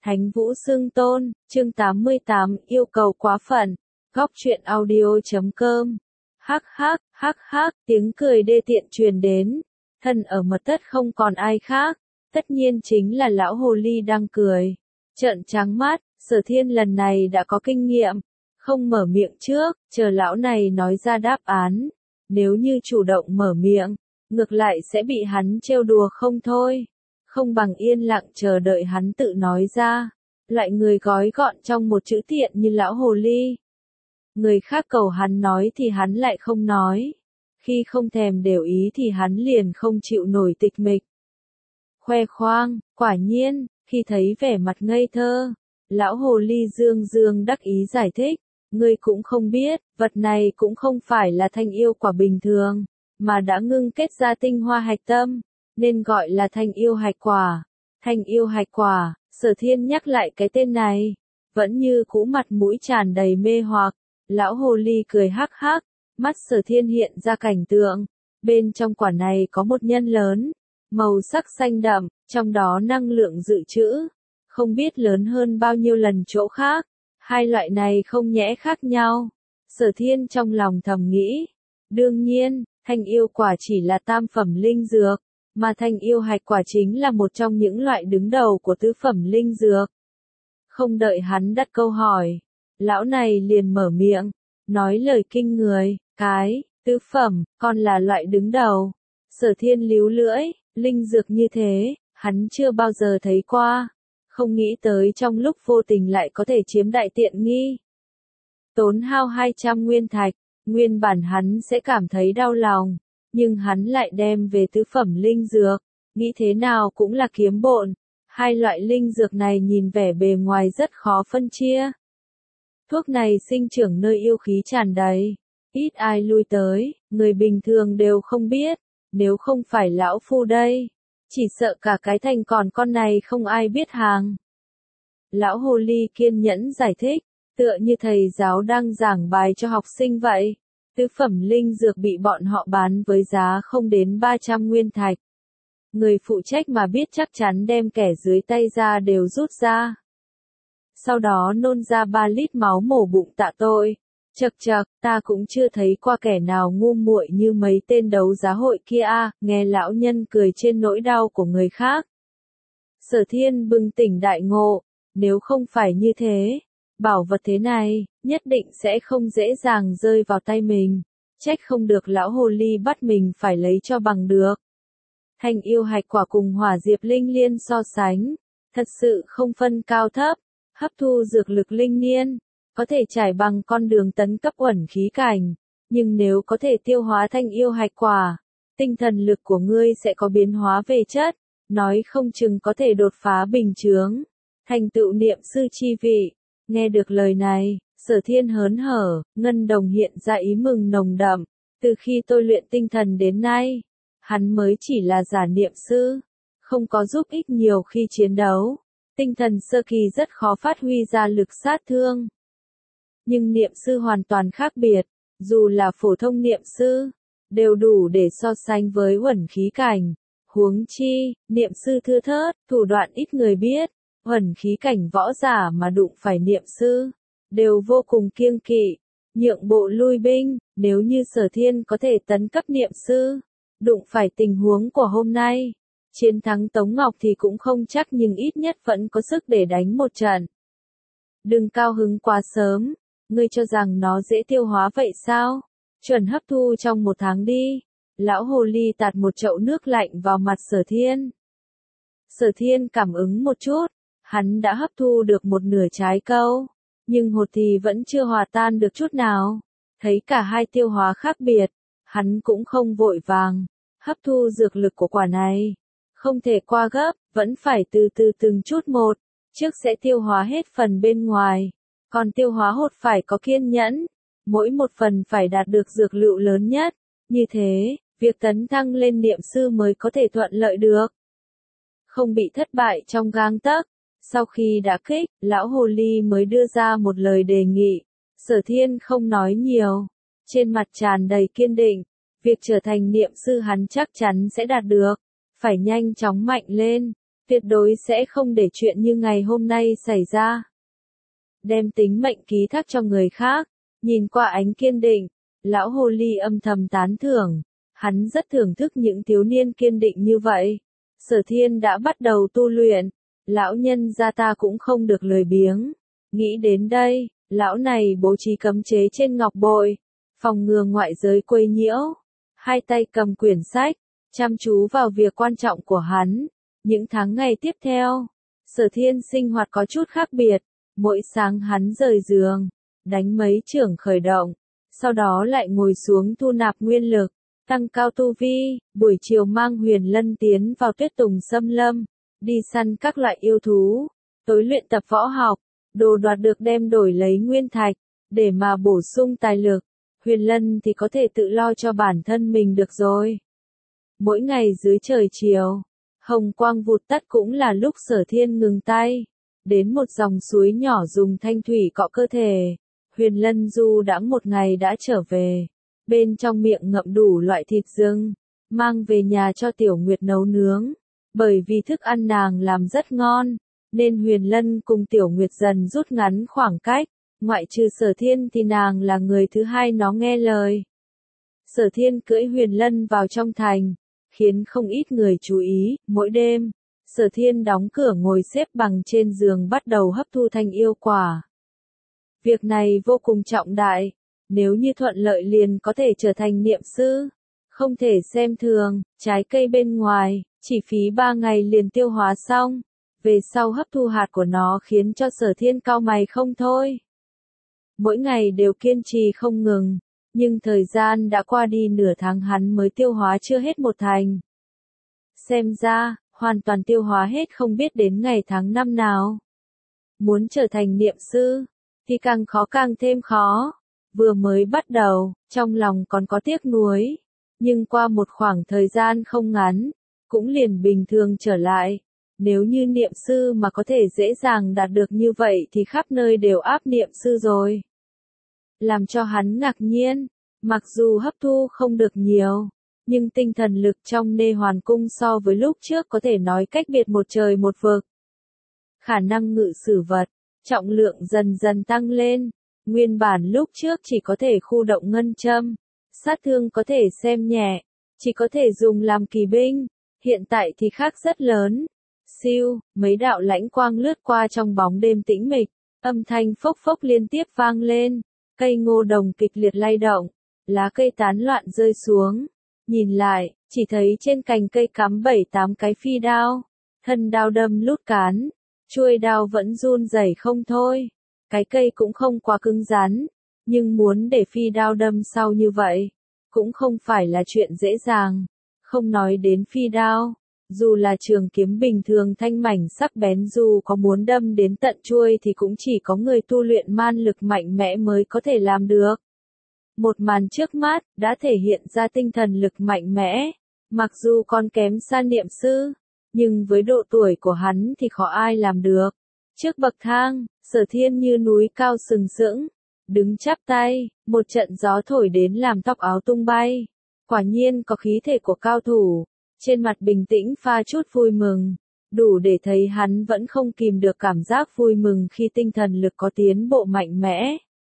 Thánh Vũ Xưng Tôn, chương 88, yêu cầu quá phận. Góc truyện audio.com. Hắc hắc, tiếng cười đê tiện truyền đến. Thân ở mật thất không còn ai khác, tất nhiên chính là lão hồ ly đang cười. Trợn trắng mắt, Sở Thiên lần này đã có kinh nghiệm, không mở miệng trước, chờ lão này nói ra đáp án. Nếu như chủ động mở miệng, ngược lại sẽ bị hắn trêu đùa không thôi. Không bằng yên lặng chờ đợi hắn tự nói ra. Loại người gói gọn trong một chữ tiện như lão hồ ly. Người khác cầu hắn nói thì hắn lại không nói. Khi không thèm đều ý thì hắn liền không chịu nổi tịch mịch. Khoe khoang, quả nhiên, khi thấy vẻ mặt ngây thơ, lão hồ ly dương dương đắc ý giải thích. Ngươi cũng không biết, vật này cũng không phải là thanh yêu quả bình thường, mà đã ngưng kết ra tinh hoa hạch tâm, nên gọi là thanh yêu hạch quả. Thanh yêu hạch quả, Sở Thiên nhắc lại cái tên này, vẫn như cũ mặt mũi tràn đầy mê hoặc. Lão hồ ly cười hắc hắc, mắt Sở Thiên hiện ra cảnh tượng, bên trong quả này có một nhân lớn, màu sắc xanh đậm, trong đó năng lượng dự trữ, không biết lớn hơn bao nhiêu lần chỗ khác. Hai loại này không nhẽ khác nhau. Sở Thiên trong lòng thầm nghĩ. Đương nhiên, thanh yêu quả chỉ là tam phẩm linh dược, mà thanh yêu hạch quả chính là một trong những loại đứng đầu của tứ phẩm linh dược. Không đợi hắn đặt câu hỏi, lão này liền mở miệng, nói lời kinh người, cái, tứ phẩm, còn là loại đứng đầu. Sở Thiên líu lưỡi, linh dược như thế, hắn chưa bao giờ thấy qua. Không nghĩ tới trong lúc vô tình lại có thể chiếm đại tiện nghi. Tốn hao 200 nguyên thạch, nguyên bản hắn sẽ cảm thấy đau lòng, nhưng hắn lại đem về tứ phẩm linh dược, nghĩ thế nào cũng là kiếm bộn. Hai loại linh dược này nhìn vẻ bề ngoài rất khó phân chia. Thuốc này sinh trưởng nơi yêu khí tràn đầy, ít ai lui tới, người bình thường đều không biết, nếu không phải lão phu đây. Chỉ sợ cả cái thành còn con này không ai biết hàng. Lão hồ ly kiên nhẫn giải thích, tựa như thầy giáo đang giảng bài cho học sinh vậy. Tứ phẩm linh dược bị bọn họ bán với giá không đến 300 nguyên thạch. Người phụ trách mà biết chắc chắn đem kẻ dưới tay ra đều rút ra. Sau đó nôn ra 3 lít máu mổ bụng tạ tội. Chậc chậc, ta cũng chưa thấy qua kẻ nào ngu muội như mấy tên đấu giá hội kia a. Nghe lão nhân cười trên nỗi đau của người khác. Sở Thiên bừng tỉnh đại ngộ, nếu không phải như thế, bảo vật thế này, nhất định sẽ không dễ dàng rơi vào tay mình. Trách không được lão hồ ly bắt mình phải lấy cho bằng được. Thanh yêu hạch quả cùng hỏa diệp linh liên so sánh, thật sự không phân cao thấp, hấp thu dược lực linh niên. Có thể trải bằng con đường tấn cấp uẩn khí cảnh, nhưng nếu có thể tiêu hóa thanh yêu hạch quả, tinh thần lực của ngươi sẽ có biến hóa về chất, nói không chừng có thể đột phá bình chướng, thành tựu niệm sư chi vị. Nghe được lời này, Sở Thiên hớn hở, ngân đồng hiện ra ý mừng nồng đậm, từ khi tôi luyện tinh thần đến nay, hắn mới chỉ là giả niệm sư, không có giúp ích nhiều khi chiến đấu, tinh thần sơ kỳ rất khó phát huy ra lực sát thương. Nhưng niệm sư hoàn toàn khác biệt, dù là phổ thông niệm sư, đều đủ để so sánh với uẩn khí cảnh. Huống chi, niệm sư thưa thớt, thủ đoạn ít người biết, uẩn khí cảnh võ giả mà đụng phải niệm sư, đều vô cùng kiêng kỵ, nhượng bộ lui binh. Nếu như Sở Thiên có thể tấn cấp niệm sư, đụng phải tình huống của hôm nay, chiến thắng Tống Ngọc thì cũng không chắc nhưng ít nhất vẫn có sức để đánh một trận. Đừng cao hứng quá sớm. Ngươi cho rằng nó dễ tiêu hóa vậy sao? Chuẩn hấp thu trong 1 tháng đi. Lão hồ ly tạt một chậu nước lạnh vào mặt Sở Thiên. Sở Thiên cảm ứng một chút, hắn đã hấp thu được một nửa trái câu, nhưng hột thì vẫn chưa hòa tan được chút nào. Thấy cả hai tiêu hóa khác biệt, hắn cũng không vội vàng hấp thu dược lực của quả này. Không thể qua gấp, vẫn phải từ từ từng chút một, trước sẽ tiêu hóa hết phần bên ngoài. Còn tiêu hóa hột phải có kiên nhẫn, mỗi một phần phải đạt được dược lượng lớn nhất, như thế, việc tấn thăng lên niệm sư mới có thể thuận lợi được. Không bị thất bại trong gang tấc, sau khi đã kích, lão hồ ly mới đưa ra một lời đề nghị. Sở Thiên không nói nhiều, trên mặt tràn đầy kiên định, việc trở thành niệm sư hắn chắc chắn sẽ đạt được, phải nhanh chóng mạnh lên, tuyệt đối sẽ không để chuyện như ngày hôm nay xảy ra. Đem tính mệnh ký thác cho người khác, nhìn qua ánh kiên định, lão hồ ly âm thầm tán thưởng, hắn rất thưởng thức những thiếu niên kiên định như vậy. Sở Thiên đã bắt đầu tu luyện, lão nhân gia ta cũng không được lười biếng. Nghĩ đến đây, lão này bố trí cấm chế trên ngọc bội, phòng ngừa ngoại giới quấy nhiễu. Hai tay cầm quyển sách, chăm chú vào việc quan trọng của hắn. Những tháng ngày tiếp theo, Sở Thiên sinh hoạt có chút khác biệt. Mỗi sáng hắn rời giường, đánh mấy chưởng khởi động, sau đó lại ngồi xuống thu nạp nguyên lực, tăng cao tu vi, buổi chiều mang Huyền Lân tiến vào Tuyết Tùng Xâm Lâm, đi săn các loại yêu thú, tối luyện tập võ học, đồ đoạt được đem đổi lấy nguyên thạch, để mà bổ sung tài lực. Huyền Lân thì có thể tự lo cho bản thân mình được rồi. Mỗi ngày dưới trời chiều, hồng quang vụt tắt cũng là lúc Sở Thiên ngừng tay. Đến một dòng suối nhỏ dùng thanh thủy cọ cơ thể. Huyền Lân du đãng một ngày đã trở về. Bên trong miệng ngậm đủ loại thịt rừng, mang về nhà cho Tiểu Nguyệt nấu nướng. Bởi vì thức ăn nàng làm rất ngon, nên Huyền Lân cùng Tiểu Nguyệt dần rút ngắn khoảng cách. Ngoại trừ Sở Thiên thì nàng là người thứ hai nó nghe lời. Sở Thiên cưỡi Huyền Lân vào trong thành, khiến không ít người chú ý. Mỗi đêm, Sở Thiên đóng cửa ngồi xếp bằng trên giường bắt đầu hấp thu thanh yêu quả. Việc này vô cùng trọng đại, nếu như thuận lợi liền có thể trở thành niệm sư. Không thể xem thường, trái cây bên ngoài, chỉ phí 3 ngày liền tiêu hóa xong. Về sau hấp thu hạt của nó khiến cho Sở Thiên cau mày không thôi. Mỗi ngày đều kiên trì không ngừng, nhưng thời gian đã qua đi nửa tháng hắn mới tiêu hóa chưa hết một thành. Xem ra, hoàn toàn tiêu hóa hết không biết đến ngày tháng năm nào. Muốn trở thành niệm sư, thì càng khó càng thêm khó. Vừa mới bắt đầu, trong lòng còn có tiếc nuối, nhưng qua một khoảng thời gian không ngắn, cũng liền bình thường trở lại. Nếu như niệm sư mà có thể dễ dàng đạt được như vậy thì khắp nơi đều áp niệm sư rồi. Làm cho hắn ngạc nhiên, mặc dù hấp thu không được nhiều, nhưng tinh thần lực trong Nê Hoàn Cung so với lúc trước có thể nói cách biệt một trời một vực. Khả năng ngự sử vật, trọng lượng dần dần tăng lên, nguyên bản lúc trước chỉ có thể khu động ngân châm, sát thương có thể xem nhẹ, chỉ có thể dùng làm kỳ binh, hiện tại thì khác rất lớn. Siêu, mấy đạo lãnh quang lướt qua trong bóng đêm tĩnh mịch, âm thanh phốc phốc liên tiếp vang lên, cây ngô đồng kịch liệt lay động, lá cây tán loạn rơi xuống. Nhìn lại, chỉ thấy trên cành cây cắm 7-8 cái phi đao, thân đao đâm lút cán, chuôi đao vẫn run rẩy không thôi. Cái cây cũng không quá cứng rắn, nhưng muốn để phi đao đâm sau như vậy, cũng không phải là chuyện dễ dàng. Không nói đến phi đao, dù là trường kiếm bình thường thanh mảnh sắc bén dù có muốn đâm đến tận chuôi thì cũng chỉ có người tu luyện man lực mạnh mẽ mới có thể làm được. Một màn trước mắt đã thể hiện ra tinh thần lực mạnh mẽ, mặc dù còn kém xa niệm sư, nhưng với độ tuổi của hắn thì khó ai làm được. Trước bậc thang, Sở Thiên như núi cao sừng sững, đứng chắp tay, một trận gió thổi đến làm tóc áo tung bay. Quả nhiên có khí thể của cao thủ, trên mặt bình tĩnh pha chút vui mừng, đủ để thấy hắn vẫn không kìm được cảm giác vui mừng khi tinh thần lực có tiến bộ mạnh mẽ.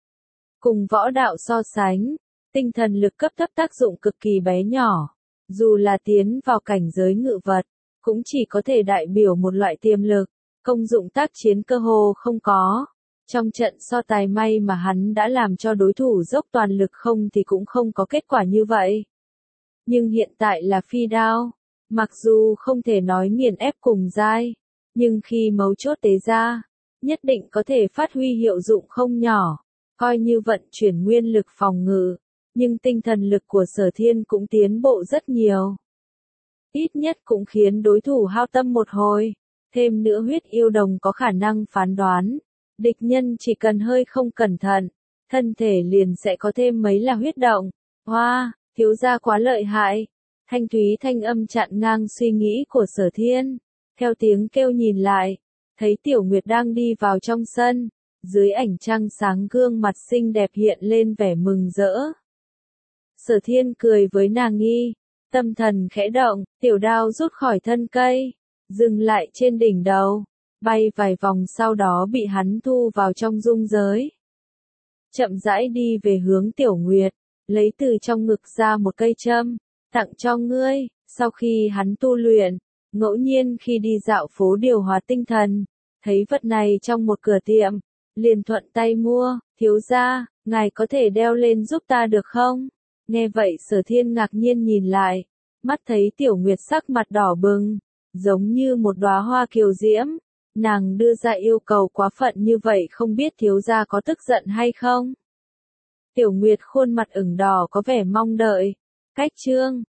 Cùng võ đạo so sánh, tinh thần lực cấp thấp tác dụng cực kỳ bé nhỏ, dù là tiến vào cảnh giới ngự vật, cũng chỉ có thể đại biểu một loại tiềm lực, công dụng tác chiến cơ hồ không có. Trong trận so tài may mà hắn đã làm cho đối thủ dốc toàn lực không thì cũng không có kết quả như vậy. Nhưng hiện tại là phi đao, mặc dù không thể nói nghiền ép cùng giai, nhưng khi mấu chốt tế ra, nhất định có thể phát huy hiệu dụng không nhỏ, coi như vận chuyển nguyên lực phòng ngự, nhưng tinh thần lực của Sở Thiên cũng tiến bộ rất nhiều. Ít nhất cũng khiến đối thủ hao tâm một hồi, thêm nữa huyết yêu đồng có khả năng phán đoán, địch nhân chỉ cần hơi không cẩn thận, thân thể liền sẽ có thêm mấy là huyết động. Hoa, thiếu gia quá lợi hại. Thanh thúy thanh âm chặn ngang suy nghĩ của Sở Thiên. Theo tiếng kêu nhìn lại, thấy Tiểu Nguyệt đang đi vào trong sân, dưới ánh trăng sáng gương mặt xinh đẹp hiện lên vẻ mừng rỡ. Sở Thiên cười với nàng nghi, tâm thần khẽ động, tiểu đao rút khỏi thân cây, dừng lại trên đỉnh đầu, bay vài vòng sau đó bị hắn thu vào trong dung giới. Chậm rãi đi về hướng Tiểu Nguyệt, lấy từ trong ngực ra một cây châm, tặng cho ngươi. Sau khi hắn tu luyện, ngẫu nhiên khi đi dạo phố điều hòa tinh thần, thấy vật này trong một cửa tiệm, liền thuận tay mua. Thiếu gia, ngài có thể đeo lên giúp ta được không? Nghe vậy Sở Thiên ngạc nhiên nhìn lại, mắt thấy Tiểu Nguyệt sắc mặt đỏ bừng, giống như một đóa hoa kiều diễm. Nàng đưa ra yêu cầu quá phận như vậy, không biết thiếu gia có tức giận hay không? Tiểu Nguyệt khuôn mặt ửng đỏ có vẻ mong đợi. Cách chương